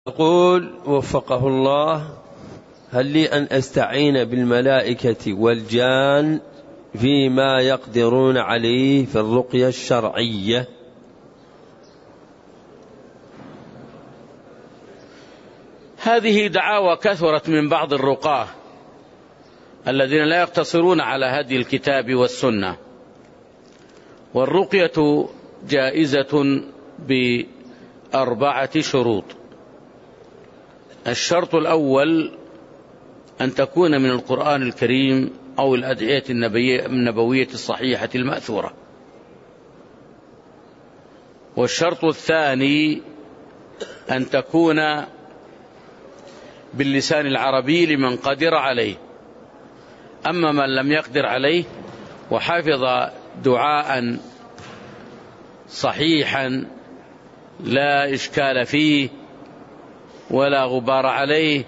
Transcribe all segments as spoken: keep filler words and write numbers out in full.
يقول وفقه الله: هل لي أن أستعين بالملائكة والجان فيما يقدرون عليه في الرقية الشرعية؟ هذه دعاوى كثرت من بعض الرقاة الذين لا يقتصرون على هدي الكتاب والسنة. والرقية جائزة بأربعة شروط. الشرط الأول أن تكون من القرآن الكريم أو الأدعية النبوية الصحيحة المأثورة. والشرط الثاني أن تكون باللسان العربي لمن قدر عليه. أما من لم يقدر عليه وحفظ دعاء صحيحا لا إشكال فيه ولا غبار عليه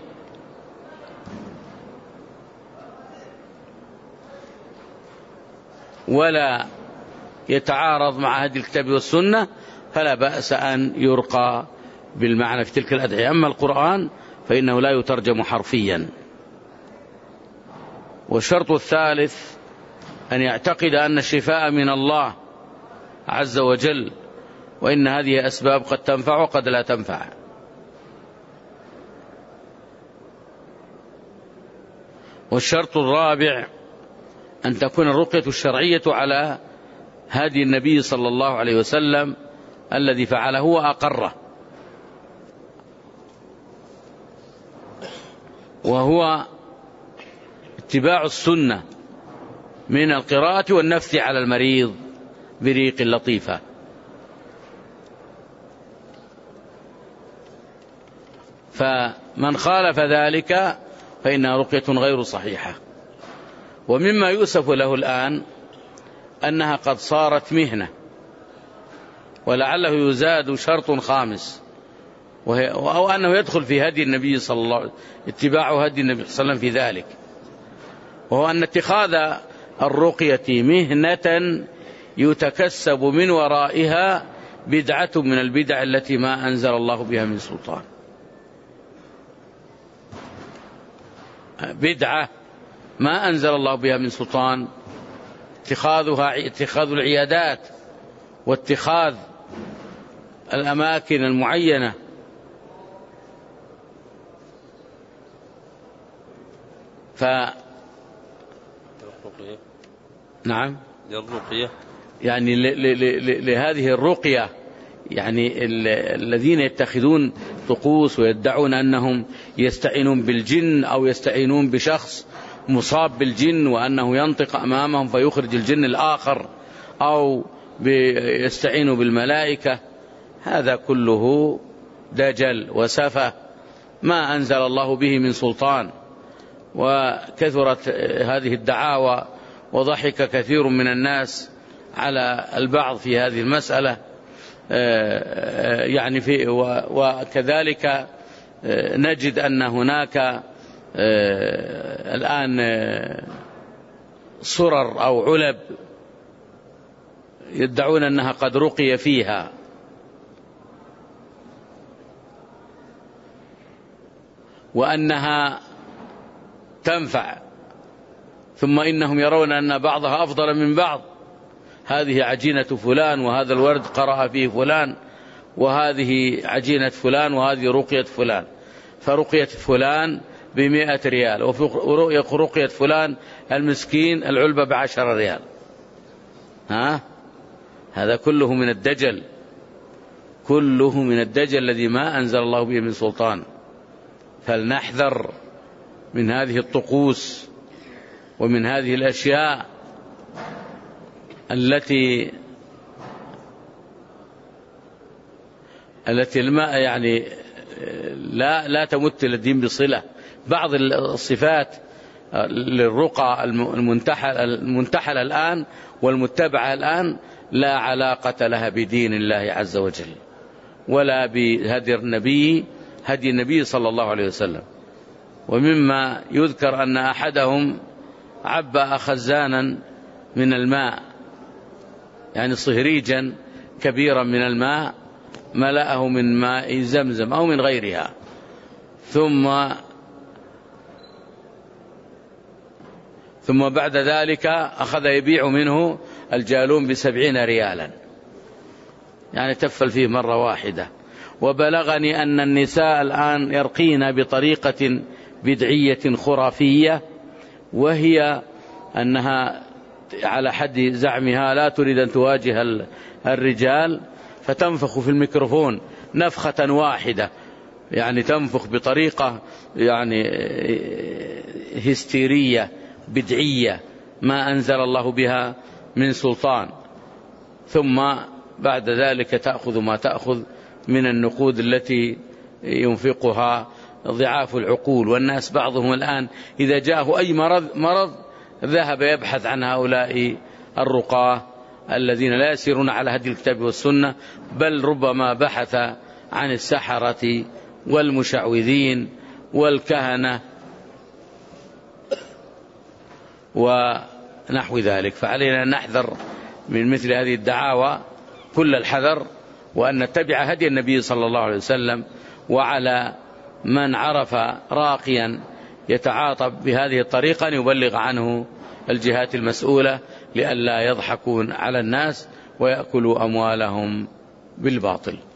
ولا يتعارض مع هدي الكتاب والسنة فلا بأس أن يرقى بالمعنى في تلك الأدعية. أما القرآن فإنه لا يترجم حرفيا. والشرط الثالث أن يعتقد أن الشفاء من الله عز وجل، وإن هذه أسباب قد تنفع وقد لا تنفع. والشرط الرابع أن تكون الرقية الشرعية على هدي النبي صلى الله عليه وسلم الذي فعله وأقره، وهو اتباع السنة من القراءة والنفث على المريض بريق لطيفة. فمن خالف ذلك فإنها رقية غير صحيحة. ومما يؤسف له الآن أنها قد صارت مهنة، ولعله يزاد شرط خامس، أو أنه يدخل في هدي النبي صلى الله عليه وسلم، اتباع هدي النبي صلى الله عليه وسلم في ذلك، وهو أن اتخاذ الرقية مهنة يتكسب من ورائها بدعة من البدع التي ما أنزل الله بها من سلطان. بدعة ما أنزل الله بها من سلطان، اتخاذها اتخاذ العيادات واتخاذ الأماكن المعينة. ف نعم للرقية يعني لهذه الرقية، يعني الذين يتخذون طقوس ويدعون أنهم يستعينون بالجن أو يستعينون بشخص مصاب بالجن وأنه ينطق أمامهم فيخرج الجن الآخر، أو يستعينوا بالملائكة، هذا كله دجل وسفه ما أنزل الله به من سلطان. وكثرت هذه الدعاوى وضحك كثير من الناس على البعض في هذه المسألة. يعني في وكذلك نجد أن هناك الآن صرر أو علب يدعون أنها قد رقي فيها، وأنها تنفع، ثم إنهم يرون أن بعضها أفضل من بعض. هذه عجينة فلان، وهذا الورد قرأ فيه فلان، وهذه عجينة فلان، وهذه رقية فلان، فرقية فلان بمئة ريال، ورقية فلان المسكين العلبة بعشر ريال. ها؟ هذا كله من الدجل، كله من الدجل الذي ما أنزل الله به من سلطان. فلنحذر من هذه الطقوس ومن هذه الأشياء التي التي الماء يعني لا لا تمت الدين بصلة. بعض الصفات للرقى المنتحل المنتحل الآن والمتبعة الآن لا علاقة لها بدين الله عز وجل ولا بهدي النبي هدي النبي صلى الله عليه وسلم. ومما يذكر أن أحدهم عبأ خزانا من الماء، يعني صهريجا كبيرا من الماء، ملأه من ماء زمزم أو من غيرها، ثم ثم بعد ذلك أخذ يبيع منه الجالون بسبعين ريالا، يعني تفل فيه مرة واحدة. وبلغني أن النساء الآن يرقين بطريقة بدعية خرافية، وهي أنها على حد زعمها لا تريد أن تواجه الرجال، فتنفخ في الميكروفون نفخة واحدة، يعني تنفخ بطريقة يعني هستيرية بدعية ما أنزل الله بها من سلطان. ثم بعد ذلك تأخذ ما تأخذ من النقود التي ينفقها ضعاف العقول. والناس بعضهم الآن إذا جاءه أي مرض مرض ذهب يبحث عن هؤلاء الرقاة الذين لا يسيرون على هدي الكتاب والسنة، بل ربما بحث عن السحرة والمشعوذين والكهنة ونحو ذلك. فعلينا أن نحذر من مثل هذه الدعاوى كل الحذر، وأن نتبع هدي النبي صلى الله عليه وسلم. وعلى من عرف راقيا يتعاطى بهذه الطريقة أن يبلغ عنه الجهات المسؤولة لئلا يضحكون على الناس ويأكلوا أموالهم بالباطل.